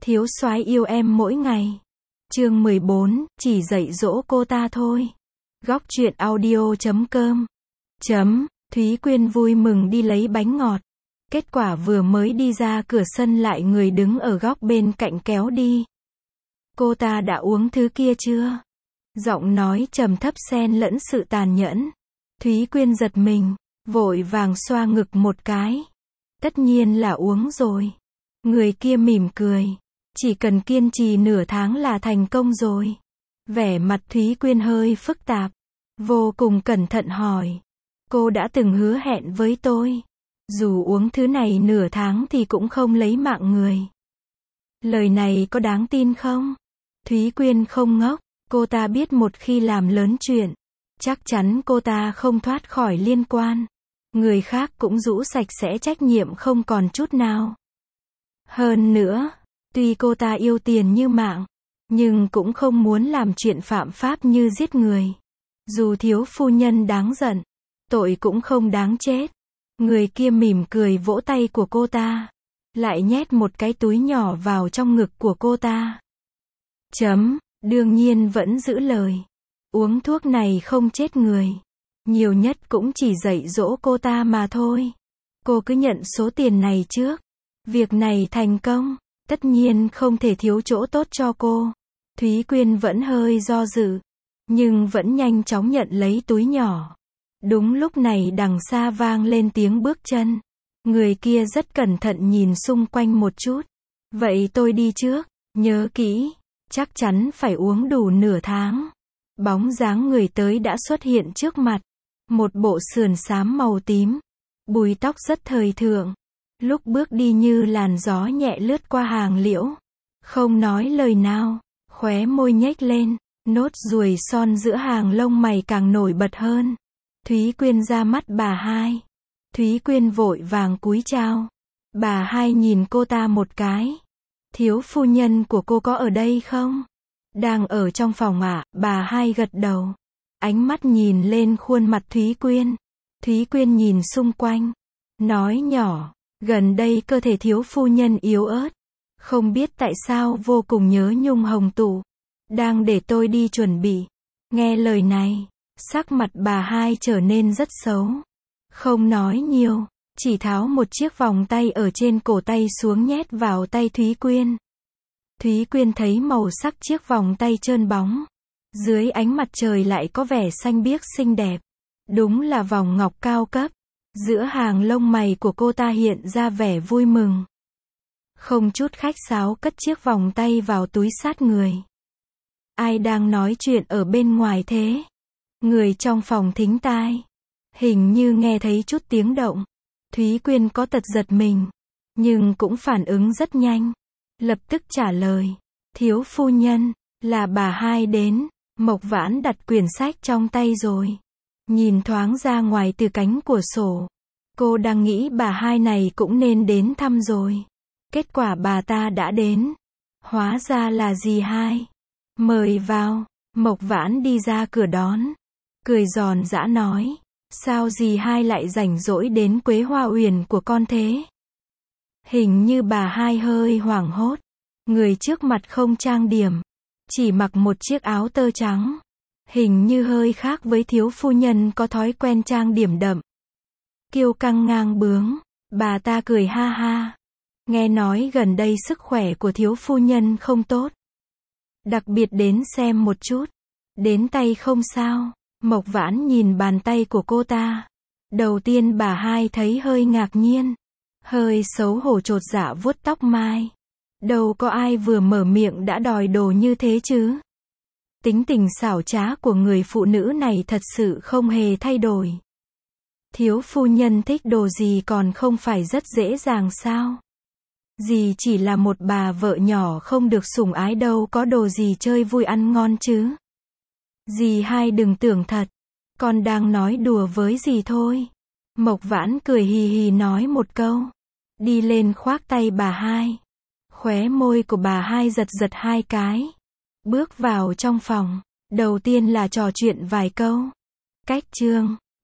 Thiếu soái yêu em mỗi ngày. Chương 14, chỉ dạy dỗ cô ta thôi. Góc truyện audio.com. Thúy Quyên vui mừng đi lấy bánh ngọt. Kết quả vừa mới đi ra cửa sân lại người đứng ở góc bên cạnh kéo đi. Cô ta đã uống thứ kia chưa? Giọng nói trầm thấp xen lẫn sự tàn nhẫn. Thúy Quyên giật mình, vội vàng xoa ngực một cái. Tất nhiên là uống rồi. Người kia mỉm cười. Chỉ cần kiên trì nửa tháng là thành công rồi. Vẻ mặt Thúy Quyên hơi phức tạp. Vô cùng cẩn thận hỏi. Cô đã từng hứa hẹn với tôi. Dù uống thứ này nửa tháng thì cũng không lấy mạng người. Lời này có đáng tin không? Thúy Quyên không ngốc. Cô ta biết một khi làm lớn chuyện, chắc chắn cô ta không thoát khỏi liên quan. Người khác cũng rũ sạch sẽ trách nhiệm không còn chút nào. Hơn nữa, tuy cô ta yêu tiền như mạng, nhưng cũng không muốn làm chuyện phạm pháp như giết người. Dù thiếu phu nhân đáng giận, tội cũng không đáng chết. Người kia mỉm cười vỗ tay của cô ta, lại nhét một cái túi nhỏ vào trong ngực của cô ta. Đương nhiên vẫn giữ lời. Uống thuốc này không chết người. Nhiều nhất cũng chỉ dạy dỗ cô ta mà thôi. Cô cứ nhận số tiền này trước. Việc này thành công, tất nhiên không thể thiếu chỗ tốt cho cô. Thúy Quyên vẫn hơi do dự, nhưng vẫn nhanh chóng nhận lấy túi nhỏ. Đúng lúc này đằng xa vang lên tiếng bước chân. Người kia rất cẩn thận nhìn xung quanh một chút. Vậy tôi đi trước, nhớ kỹ. Chắc chắn phải uống đủ nửa tháng. Bóng dáng người tới đã xuất hiện trước mặt. Một bộ sườn xám màu tím. Búi tóc rất thời thượng. Lúc bước đi như làn gió nhẹ lướt qua hàng liễu. Không nói lời nào. Khóe môi nhếch lên. Nốt ruồi son giữa hàng lông mày càng nổi bật hơn. Thúy Quyên ra mắt bà hai. Thúy Quyên vội vàng cúi chào. Bà hai nhìn cô ta một cái. Thiếu phu nhân của cô có ở đây không? Đang ở trong phòng ạ. Bà hai gật đầu. Ánh mắt nhìn lên khuôn mặt Thúy Quyên. Thúy Quyên nhìn xung quanh. Nói nhỏ. Gần đây cơ thể thiếu phu nhân yếu ớt. Không biết tại sao vô cùng nhớ nhung hồng tụ. Đang để tôi đi chuẩn bị. Nghe lời này. Sắc mặt bà hai trở nên rất xấu. Không nói nhiều. Chỉ tháo một chiếc vòng tay ở trên cổ tay xuống nhét vào tay Thúy Quyên. Thúy Quyên thấy màu sắc chiếc vòng tay trơn bóng. Dưới ánh mặt trời lại có vẻ xanh biếc xinh đẹp. Đúng là vòng ngọc cao cấp. Giữa hàng lông mày của cô ta hiện ra vẻ vui mừng. Không chút khách sáo cất chiếc vòng tay vào túi sát người. Ai đang nói chuyện ở bên ngoài thế? Người trong phòng thính tai. Hình như nghe thấy chút tiếng động. Thúy Quyên có tật giật mình, nhưng cũng phản ứng rất nhanh. Lập tức trả lời. Thiếu phu nhân, là bà hai đến. Mộc Vãn đặt quyển sách trong tay rồi. Nhìn thoáng ra ngoài từ cánh cửa sổ. Cô đang nghĩ bà hai này cũng nên đến thăm rồi. Kết quả bà ta đã đến. Hóa ra là dì hai. Mời vào. Mộc Vãn đi ra cửa đón. Cười giòn giã nói. Sao dì hai lại rảnh rỗi đến Quế Hoa Uyển của con thế? Hình như bà hai hơi hoảng hốt. Người trước mặt không trang điểm. Chỉ mặc một chiếc áo tơ trắng. Hình như hơi khác với thiếu phu nhân có thói quen trang điểm đậm. Kiêu căng ngang bướng. Bà ta cười ha ha. Nghe nói gần đây sức khỏe của thiếu phu nhân không tốt. Đặc biệt đến xem một chút. Đến tay không sao. Mộc Vãn nhìn bàn tay của cô ta. Đầu tiên bà hai thấy hơi ngạc nhiên. Hơi xấu hổ chột dạ vuốt tóc mai. Đâu có ai vừa mở miệng đã đòi đồ như thế chứ. Tính tình xảo trá của người phụ nữ này thật sự không hề thay đổi. Thiếu phu nhân thích đồ gì còn không phải rất dễ dàng sao? Dì chỉ là một bà vợ nhỏ không được sủng ái đâu có đồ gì chơi vui ăn ngon chứ. Dì hai đừng tưởng thật. Con đang nói đùa với dì thôi. Mộc Vãn cười hì hì nói một câu. Đi lên khoác tay bà hai. Khóe môi của bà hai giật giật hai cái. Bước vào trong phòng. Đầu tiên là trò chuyện vài câu. Cách chương.